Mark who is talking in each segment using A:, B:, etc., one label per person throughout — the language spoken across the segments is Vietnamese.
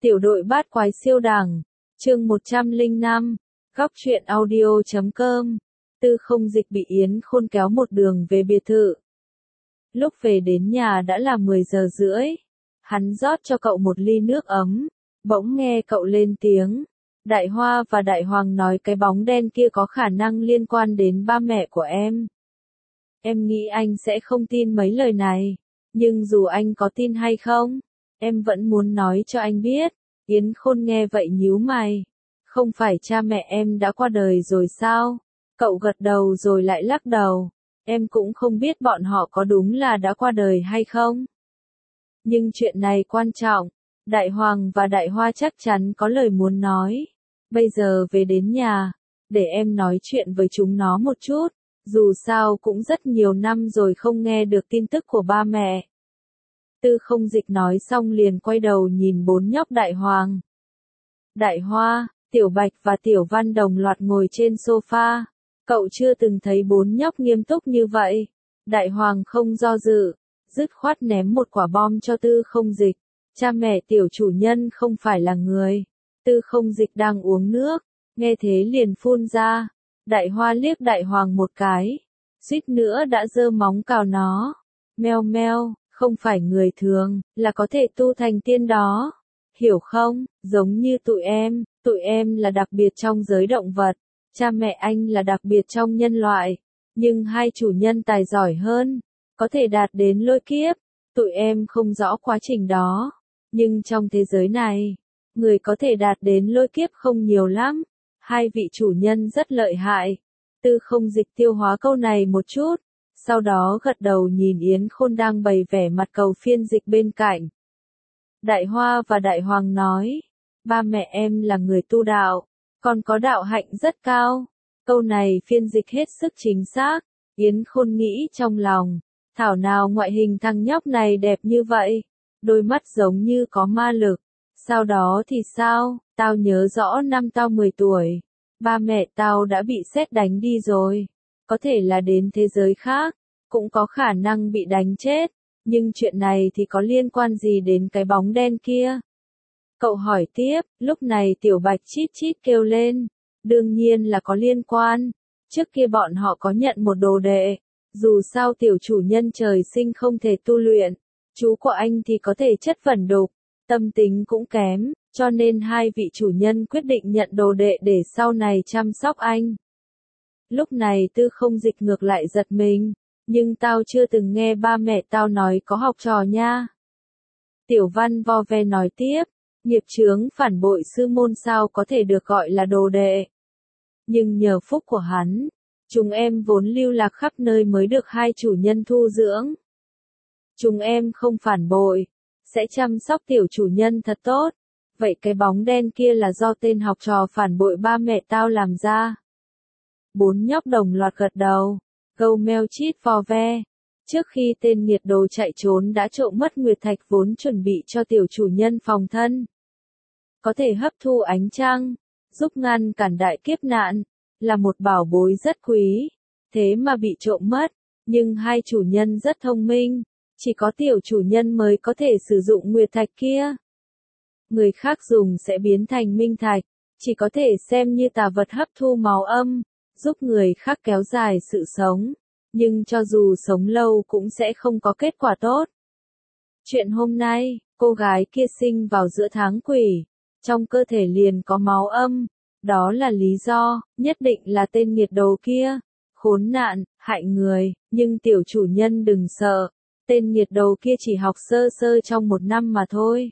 A: Tiểu đội bát quái siêu đẳng, chương 105, góc truyện audio.com, Tư Không Dịch bị Yến Khôn kéo một đường về biệt thự. Lúc về đến nhà đã là 10 giờ rưỡi, hắn rót cho cậu một ly nước ấm, bỗng nghe cậu lên tiếng. Đại Hoa và Đại Hoàng nói cái bóng đen kia có khả năng liên quan đến ba mẹ của em. Em nghĩ anh sẽ không tin mấy lời này, nhưng dù anh có tin hay không, em vẫn muốn nói cho anh biết. Yến Khôn nghe vậy nhíu mày. Không phải cha mẹ em đã qua đời rồi sao? Cậu gật đầu rồi lại lắc đầu. Em cũng không biết bọn họ có đúng là đã qua đời hay không. Nhưng chuyện này quan trọng. Đại Hoàng và Đại Hoa chắc chắn có lời muốn nói. Bây giờ về đến nhà, để em nói chuyện với chúng nó một chút. Dù sao cũng rất nhiều năm rồi không nghe được tin tức của ba mẹ. Tư Không Dịch nói xong liền quay đầu nhìn bốn nhóc Đại Hoàng. Đại Hoa, Tiểu Bạch và Tiểu Văn đồng loạt ngồi trên sofa. Cậu chưa từng thấy bốn nhóc nghiêm túc như vậy. Đại Hoàng không do dự, dứt khoát ném một quả bom cho Tư Không Dịch. Cha mẹ tiểu chủ nhân không phải là người. Tư Không Dịch đang uống nước, nghe thế liền phun ra. Đại Hoa liếc Đại Hoàng một cái, suýt nữa đã giơ móng cào nó. Meo meo, không phải người thường, là có thể tu thành tiên đó. Hiểu không, giống như tụi em là đặc biệt trong giới động vật, cha mẹ anh là đặc biệt trong nhân loại, nhưng hai chủ nhân tài giỏi hơn, có thể đạt đến lôi kiếp. Tụi em không rõ quá trình đó, nhưng trong thế giới này, người có thể đạt đến lôi kiếp không nhiều lắm. Hai vị chủ nhân rất lợi hại. Tư Không Dịch tiêu hóa câu này một chút, sau đó gật đầu nhìn Yến Khôn đang bày vẻ mặt cầu phiên dịch bên cạnh. Đại Hoa và Đại Hoàng nói, ba mẹ em là người tu đạo, còn có đạo hạnh rất cao. Câu này phiên dịch hết sức chính xác. Yến Khôn nghĩ trong lòng, thảo nào ngoại hình thằng nhóc này đẹp như vậy, đôi mắt giống như có ma lực. Sau đó thì sao, tao nhớ rõ năm tao 10 tuổi, ba mẹ tao đã bị sét đánh đi rồi, có thể là đến thế giới khác, cũng có khả năng bị đánh chết, nhưng chuyện này thì có liên quan gì đến cái bóng đen kia? Cậu hỏi tiếp, lúc này Tiểu Bạch chít chít kêu lên, đương nhiên là có liên quan, trước kia bọn họ có nhận một đồ đệ, dù sao tiểu chủ nhân trời sinh không thể tu luyện, chú của anh thì có thể chất vẩn đục, tâm tính cũng kém, cho nên hai vị chủ nhân quyết định nhận đồ đệ để sau này chăm sóc anh. Lúc này Tư Không Dịch ngược lại giật mình, nhưng tao chưa từng nghe ba mẹ tao nói có học trò nha. Tiểu Văn vo ve nói tiếp, nghiệp chướng phản bội sư môn sao có thể được gọi là đồ đệ. Nhưng nhờ phúc của hắn, chúng em vốn lưu lạc khắp nơi mới được hai chủ nhân thu dưỡng. Chúng em không phản bội, sẽ chăm sóc tiểu chủ nhân thật tốt. Vậy cái bóng đen kia là do tên học trò phản bội ba mẹ tao làm ra. Bốn nhóc đồng loạt gật đầu, câu meo chít vò ve. Trước khi tên nghiệt đồ chạy trốn đã trộm mất nguyệt thạch vốn chuẩn bị cho tiểu chủ nhân phòng thân. Có thể hấp thu ánh trăng, giúp ngăn cản đại kiếp nạn, là một bảo bối rất quý. Thế mà bị trộm mất, nhưng hai chủ nhân rất thông minh, chỉ có tiểu chủ nhân mới có thể sử dụng nguyệt thạch kia. Người khác dùng sẽ biến thành minh thạch, chỉ có thể xem như tà vật hấp thu máu âm, giúp người khác kéo dài sự sống, nhưng cho dù sống lâu cũng sẽ không có kết quả tốt. Chuyện hôm nay, cô gái kia sinh vào giữa tháng quỷ, trong cơ thể liền có máu âm, đó là lý do, nhất định là tên nghiệt đồ kia, khốn nạn, hại người, nhưng tiểu chủ nhân đừng sợ, tên nghiệt đồ kia chỉ học sơ sơ trong 1 năm mà thôi.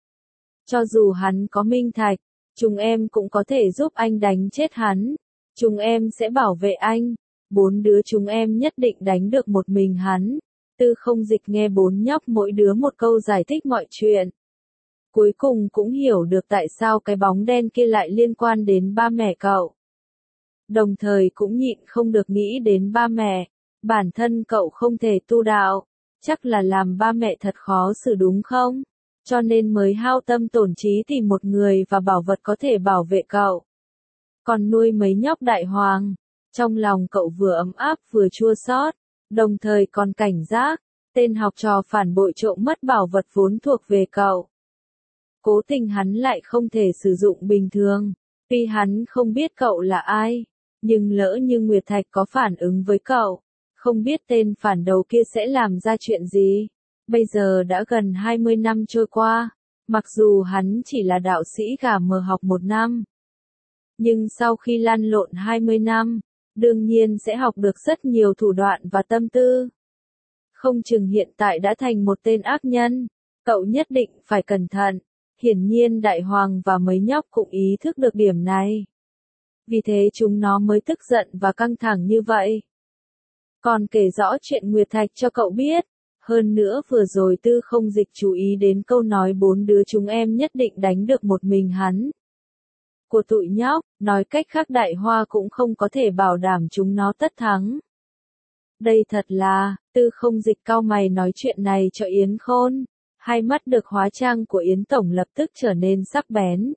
A: Cho dù hắn có minh thạch, chúng em cũng có thể giúp anh đánh chết hắn. Chúng em sẽ bảo vệ anh. 4 đứa chúng em nhất định đánh được một mình hắn. Tư Không Dịch nghe 4 nhóc mỗi đứa một câu giải thích mọi chuyện. Cuối cùng cũng hiểu được tại sao cái bóng đen kia lại liên quan đến ba mẹ cậu. Đồng thời cũng nhịn không được nghĩ đến ba mẹ. Bản thân cậu không thể tu đạo, chắc là làm ba mẹ thật khó xử đúng không? Cho nên mới hao tâm tổn trí tìm một người và bảo vật có thể bảo vệ cậu. Còn nuôi mấy nhóc Đại Hoàng, trong lòng cậu vừa ấm áp vừa chua xót, đồng thời còn cảnh giác, tên học trò phản bội trộm mất bảo vật vốn thuộc về cậu. Cố tình hắn lại không thể sử dụng bình thường. Tuy hắn không biết cậu là ai, nhưng lỡ như Nguyệt Thạch có phản ứng với cậu, không biết tên phản đầu kia sẽ làm ra chuyện gì. Bây giờ đã gần 20 năm trôi qua, mặc dù hắn chỉ là đạo sĩ gà mờ học 1 năm. Nhưng sau khi lăn lộn 20 năm, đương nhiên sẽ học được rất nhiều thủ đoạn và tâm tư. Không chừng hiện tại đã thành một tên ác nhân, cậu nhất định phải cẩn thận. Hiển nhiên Đại Hoàng và mấy nhóc cũng ý thức được điểm này. Vì thế chúng nó mới tức giận và căng thẳng như vậy. Còn kể rõ chuyện Nguyệt Thạch cho cậu biết. Hơn nữa vừa rồi Tư Không Dịch chú ý đến câu nói 4 đứa chúng em nhất định đánh được một mình hắn. Của tụi nhóc, nói cách khác Đại Hoa cũng không có thể bảo đảm chúng nó tất thắng. Đây thật là, Tư Không Dịch cau mày nói chuyện này cho Yến Khôn. Hai mắt được hóa trang của Yến Tổng lập tức trở nên sắc bén.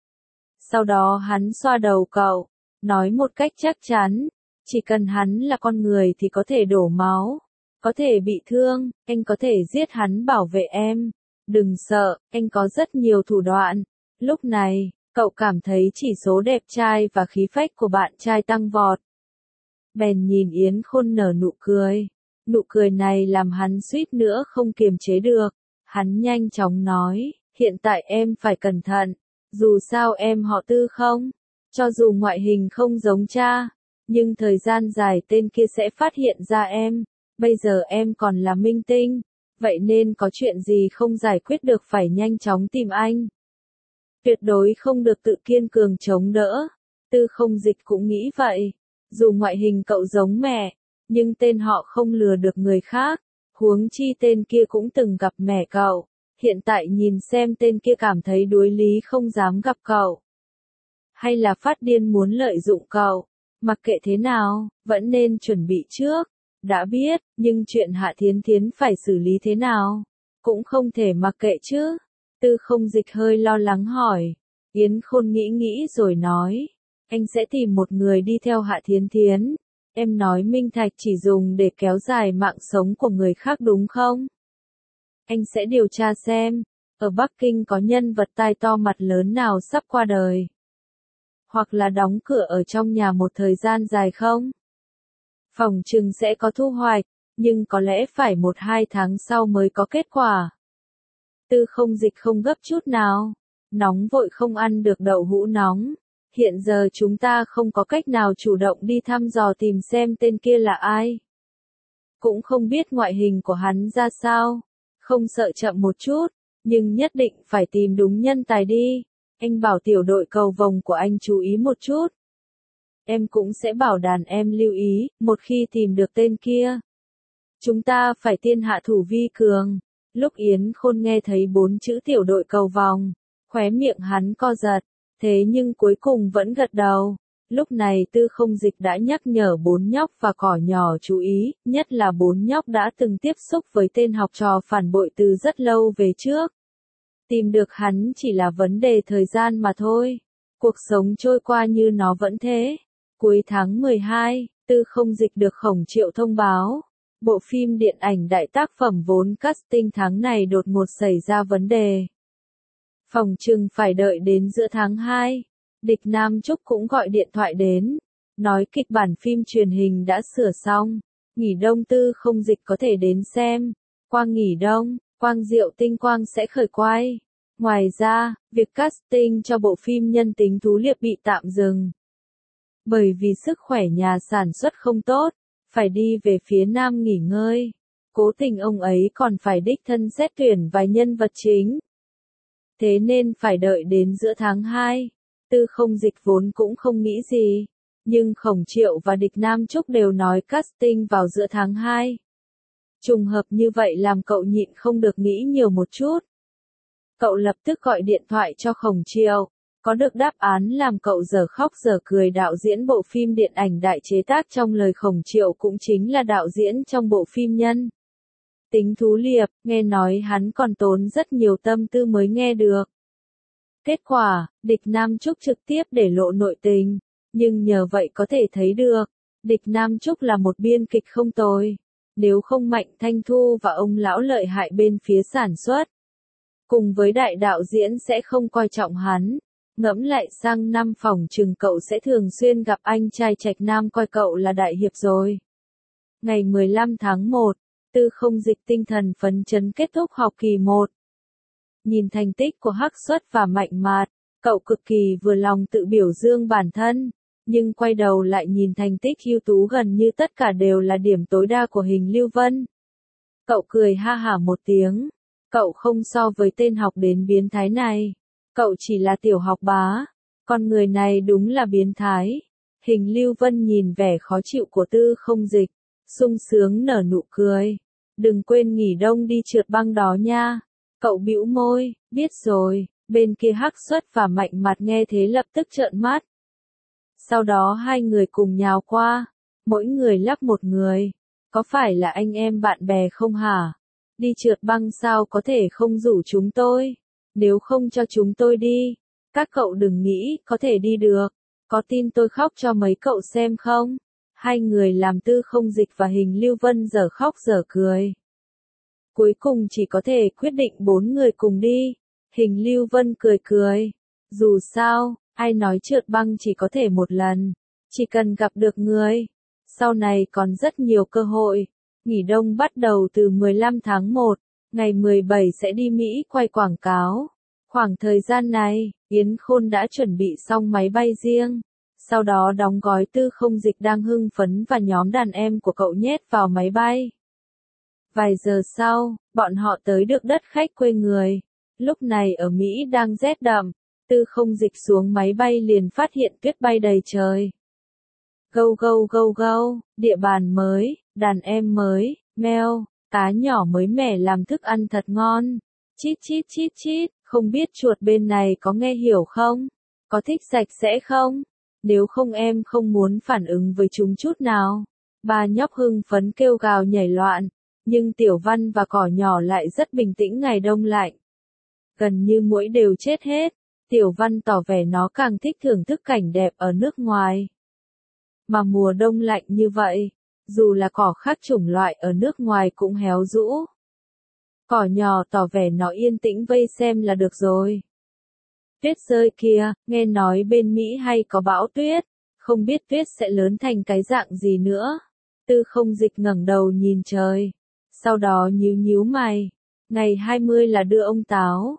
A: Sau đó hắn xoa đầu cậu, nói một cách chắc chắn, chỉ cần hắn là con người thì có thể đổ máu, có thể bị thương, anh có thể giết hắn bảo vệ em. Đừng sợ, anh có rất nhiều thủ đoạn. Lúc này, cậu cảm thấy chỉ số đẹp trai và khí phách của bạn trai tăng vọt. Bèn nhìn Yến Khôn nở nụ cười. Nụ cười này làm hắn suýt nữa không kiềm chế được. Hắn nhanh chóng nói, hiện tại em phải cẩn thận, dù sao em họ Tư không? Cho dù ngoại hình không giống cha, nhưng thời gian dài tên kia sẽ phát hiện ra em, bây giờ em còn là minh tinh, vậy nên có chuyện gì không giải quyết được phải nhanh chóng tìm anh. Tuyệt đối không được tự kiên cường chống đỡ, Tư Không Dịch cũng nghĩ vậy, dù ngoại hình cậu giống mẹ, nhưng tên họ không lừa được người khác. Huống chi tên kia cũng từng gặp mẹ cậu, hiện tại nhìn xem tên kia cảm thấy đuối lý không dám gặp cậu. Hay là phát điên muốn lợi dụng cậu, mặc kệ thế nào, vẫn nên chuẩn bị trước. Đã biết, nhưng chuyện Hạ Thiến Thiến phải xử lý thế nào? Cũng không thể mặc kệ chứ. Tư Không Dịch hơi lo lắng hỏi. Yến Khôn nghĩ nghĩ rồi nói, anh sẽ tìm một người đi theo Hạ Thiến Thiến. Em nói Minh Thạch chỉ dùng để kéo dài mạng sống của người khác đúng không? Anh sẽ điều tra xem, ở Bắc Kinh có nhân vật tai to mặt lớn nào sắp qua đời. Hoặc là đóng cửa ở trong nhà một thời gian dài không? Phỏng chừng sẽ có thu hoạch, nhưng có lẽ phải 1-2 tháng sau mới có kết quả. Tư Không Dịch không gấp chút nào, nóng vội không ăn được đậu hũ nóng. Hiện giờ chúng ta không có cách nào chủ động đi thăm dò tìm xem tên kia là ai. Cũng không biết ngoại hình của hắn ra sao. Không sợ chậm một chút, nhưng nhất định phải tìm đúng nhân tài đi. Anh bảo tiểu đội cầu vồng của anh chú ý một chút. Em cũng sẽ bảo đàn em lưu ý, một khi tìm được tên kia. Chúng ta phải tiên hạ thủ vi cường. Lúc Yến Khôn nghe thấy 4 chữ tiểu đội cầu vồng, khóe miệng hắn co giật. Thế nhưng cuối cùng vẫn gật đầu. Lúc này Tư Không Dịch đã nhắc nhở 4 nhóc và cỏ nhỏ chú ý, nhất là 4 nhóc đã từng tiếp xúc với tên học trò phản bội từ rất lâu về trước. Tìm được hắn chỉ là vấn đề thời gian mà thôi. Cuộc sống trôi qua như nó vẫn thế. Cuối tháng 12, Tư Không Dịch được Khổng Triệu thông báo. Bộ phim điện ảnh đại tác phẩm vốn casting tháng này đột ngột xảy ra vấn đề. Phòng chừng phải đợi đến giữa tháng 2. Địch Nam Trúc cũng gọi điện thoại đến. Nói kịch bản phim truyền hình đã sửa xong. Nghỉ đông Tư Không Dịch có thể đến xem. Qua nghỉ đông, Quang Diệu Tinh Quang sẽ khởi quay. Ngoài ra, việc casting cho bộ phim Nhân tính thú liệp bị tạm dừng. Bởi vì sức khỏe nhà sản xuất không tốt, phải đi về phía Nam nghỉ ngơi. Cố tình ông ấy còn phải đích thân xét tuyển vài nhân vật chính. Thế nên phải đợi đến giữa tháng 2. Tư Không Dịch vốn cũng không nghĩ gì. Nhưng Khổng Triệu và Địch Nam Trúc đều nói casting vào giữa tháng 2. Trùng hợp như vậy làm cậu nhịn không được nghĩ nhiều một chút. Cậu lập tức gọi điện thoại cho Khổng Triệu. Có được đáp án làm cậu dở khóc dở cười. Đạo diễn bộ phim điện ảnh đại chế tác trong lời Khổng Triệu cũng chính là đạo diễn trong bộ phim Nhân tính thú liệp, nghe nói hắn còn tốn rất nhiều tâm tư mới nghe được. Kết quả, Địch Nam Trúc trực tiếp để lộ nội tình, nhưng nhờ vậy có thể thấy được, Địch Nam Trúc là một biên kịch không tồi, nếu không Mạnh Thanh Thu và ông lão lợi hại bên phía sản xuất. cùng với đại đạo diễn sẽ không coi trọng hắn. Ngẫm lại sang năm phòng chừng cậu sẽ thường xuyên gặp anh trai Trạch Nam coi cậu là đại hiệp rồi. Ngày 15 tháng 1, Tư Không Dịch tinh thần phấn chấn kết thúc học kỳ 1. Nhìn thành tích của Hắc Xuất và Mạnh Mạt, cậu cực kỳ vừa lòng tự biểu dương bản thân, nhưng quay đầu lại nhìn thành tích ưu tú gần như tất cả đều là điểm tối đa của Hình Lưu Vân. Cậu cười ha hả một tiếng, cậu không so với tên học đến biến thái này, cậu chỉ là tiểu học bá, con người này đúng là biến thái. Hình Lưu Vân nhìn vẻ khó chịu của Tư Không Dịch, sung sướng nở nụ cười. Đừng quên nghỉ đông đi trượt băng đó nha. Cậu bĩu môi, biết rồi. Bên kia Hắc Xuất và Mạnh Mạt nghe thế lập tức trợn mắt. Sau đó hai người cùng nhào qua, mỗi người lắc một người. Có phải là anh em bạn bè không hả? Đi trượt băng sao có thể không rủ chúng tôi? Nếu không cho chúng tôi đi, các cậu đừng nghĩ có thể đi được. Có tin tôi khóc cho mấy cậu xem không? Hai người làm Tư Không Dịch và Hình Lưu Vân dở khóc dở cười. Cuối cùng chỉ có thể quyết định 4 người cùng đi. Hình Lưu Vân cười cười. Dù sao, ai nói trượt băng chỉ có thể một lần. Chỉ cần gặp được người. Sau này còn rất nhiều cơ hội. Nghỉ đông bắt đầu từ 15 tháng 1. Ngày 17 sẽ đi Mỹ quay quảng cáo. Khoảng thời gian này, Yến Khôn đã chuẩn bị xong máy bay riêng. Sau đó đóng gói Tư Không Dịch đang hưng phấn và nhóm đàn em của cậu nhét vào máy bay. Vài giờ sau, bọn họ tới được đất khách quê người. Lúc này ở Mỹ đang rét đậm, Tư Không Dịch xuống máy bay liền phát hiện tuyết bay đầy trời. Gâu gâu gâu gâu, địa bàn mới, đàn em mới, meo, cá nhỏ mới mẻ làm thức ăn thật ngon. Chít chít chít chít, không biết chuột bên này có nghe hiểu không? Có thích sạch sẽ không? Nếu không em không muốn phản ứng với chúng chút nào. Ba nhóc hưng phấn kêu gào nhảy loạn, nhưng Tiểu Văn và cỏ nhỏ lại rất bình tĩnh ngày đông lạnh. Gần như muỗi đều chết hết, Tiểu Văn tỏ vẻ nó càng thích thưởng thức cảnh đẹp ở nước ngoài. Mà mùa đông lạnh như vậy, dù là cỏ khác chủng loại ở nước ngoài cũng héo rũ. Cỏ nhỏ tỏ vẻ nó yên tĩnh vây xem là được rồi. Tuyết rơi kia, nghe nói bên Mỹ hay có bão tuyết, không biết tuyết sẽ lớn thành cái dạng gì nữa. Tư Không Dịch ngẩng đầu nhìn trời, sau đó nhíu nhíu mày. Ngày 20 là đưa ông Táo,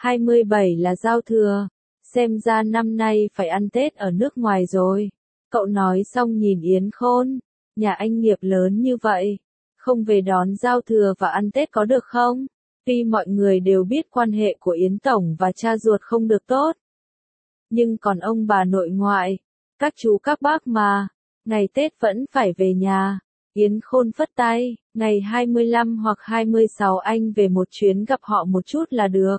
A: 27 là giao thừa, xem ra năm nay phải ăn Tết ở nước ngoài rồi. Cậu nói xong nhìn Yến Khôn, nhà anh nghiệp lớn như vậy, không về đón giao thừa và ăn Tết có được không? Tuy mọi người đều biết quan hệ của Yến Tổng và cha ruột không được tốt, nhưng còn ông bà nội ngoại, các chú các bác mà, ngày Tết vẫn phải về nhà. Yến Khôn phất tay, ngày 25 hoặc 26 anh về một chuyến gặp họ một chút là được.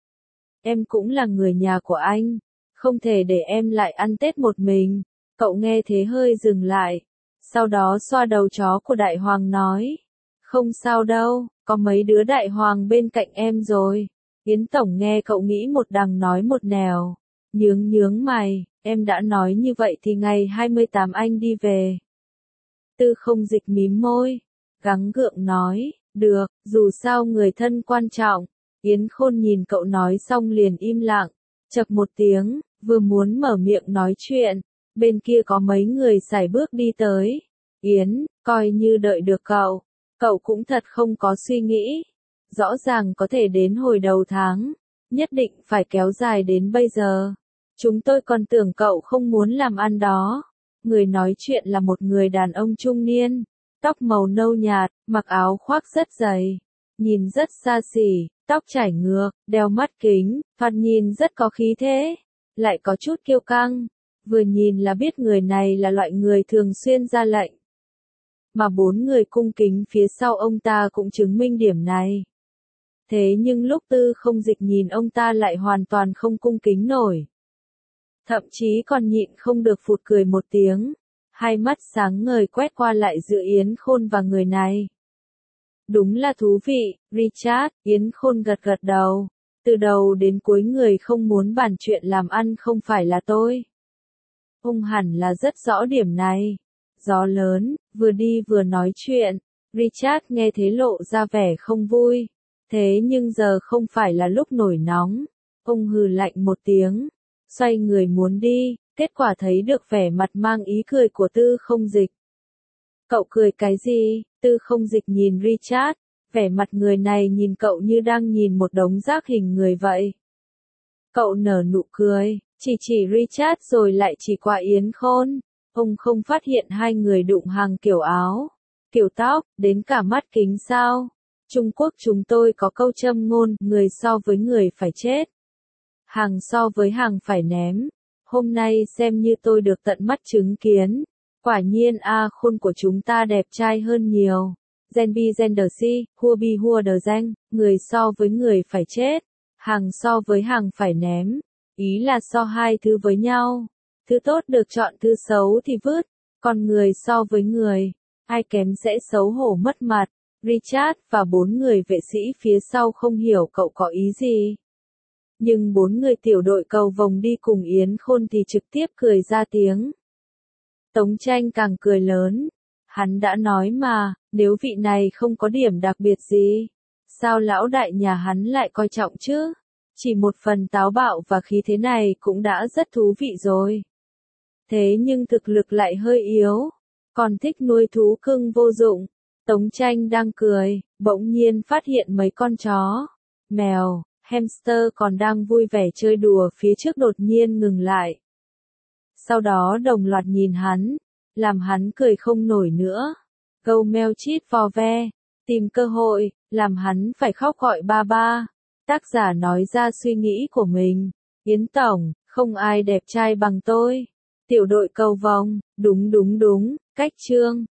A: Em cũng là người nhà của anh, không thể để em lại ăn Tết một mình. Cậu nghe thế hơi dừng lại, sau đó xoa đầu chó của Đại Hoàng nói. Không sao đâu, có mấy đứa Đại Hoàng bên cạnh em rồi. Yến Tổng nghe cậu nghĩ một đằng nói một nẻo, nhướng nhướng mày, em đã nói như vậy thì ngày 28 anh đi về. Tư Không Dịch mím môi, gắng gượng nói, được, dù sao người thân quan trọng. Yến Khôn nhìn cậu nói xong liền im lặng, chậc một tiếng, vừa muốn mở miệng nói chuyện, bên kia có mấy người sải bước đi tới. Yến, coi như đợi được cậu cũng thật không có suy nghĩ. Rõ ràng có thể đến hồi đầu tháng, nhất định phải kéo dài đến bây giờ. Chúng tôi còn tưởng cậu không muốn làm ăn đó. Người nói chuyện là một người đàn ông trung niên, tóc màu nâu nhạt, mặc áo khoác rất dày, nhìn rất xa xỉ, tóc chải ngược, đeo mắt kính, thoạt nhìn rất có khí thế, lại có chút kiêu căng. Vừa nhìn là biết người này là loại người thường xuyên ra lệnh. Mà 4 người cung kính phía sau ông ta cũng chứng minh điểm này. Thế nhưng lúc Tư Không Dịch nhìn ông ta lại hoàn toàn không cung kính nổi. Thậm chí còn nhịn không được phụt cười một tiếng, hai mắt sáng ngời quét qua lại giữa Yến Khôn và người này. Đúng là thú vị, Richard. Yến Khôn gật gật đầu. Từ đầu đến cuối người không muốn bàn chuyện làm ăn không phải là tôi. Ông hẳn là rất rõ điểm này. Gió lớn, vừa đi vừa nói chuyện. Richard nghe thế lộ ra vẻ không vui. Thế nhưng giờ không phải là lúc nổi nóng. Ông hừ lạnh một tiếng, xoay người muốn đi, kết quả thấy được vẻ mặt mang ý cười của Tư Không Dịch. Cậu cười cái gì? Tư Không Dịch nhìn Richard, vẻ mặt người này nhìn cậu như đang nhìn một đống rác hình người vậy. Cậu nở nụ cười, chỉ Richard rồi lại chỉ qua Yến Khôn. Ông không phát hiện hai người đụng hàng kiểu áo, kiểu tóc, đến cả mắt kính sao? Trung Quốc chúng tôi có câu châm ngôn, người so với người phải chết, hàng so với hàng phải ném. Hôm nay xem như tôi được tận mắt chứng kiến. Quả nhiên A Khôn của chúng ta đẹp trai hơn nhiều. Gen bi gen đờ si, hua bi hua đờ danh, người so với người phải chết, hàng so với hàng phải ném. Ý là so hai thứ với nhau. Thứ tốt được chọn, thứ xấu thì vứt. Còn người so với người, ai kém sẽ xấu hổ mất mặt. Richard và 4 người vệ sĩ phía sau không hiểu cậu có ý gì. Nhưng 4 người tiểu đội cầu vồng đi cùng Yến Khôn thì trực tiếp cười ra tiếng. Tống Tranh càng cười lớn. Hắn đã nói mà, nếu vị này không có điểm đặc biệt gì, sao lão đại nhà hắn lại coi trọng chứ? Chỉ một phần táo bạo và khí thế này cũng đã rất thú vị rồi. Thế nhưng thực lực lại hơi yếu, còn thích nuôi thú cưng vô dụng. Tống Tranh đang cười, bỗng nhiên phát hiện mấy con chó, mèo, hamster còn đang vui vẻ chơi đùa phía trước đột nhiên ngừng lại. Sau đó đồng loạt nhìn hắn, làm hắn cười không nổi nữa. Gâu meo chít vò ve, tìm cơ hội, làm hắn phải khóc gọi ba ba. Tác giả nói ra suy nghĩ của mình. Yến Tổng, không ai đẹp trai bằng tôi. Tiểu đội cầu vồng, đúng, cách chương.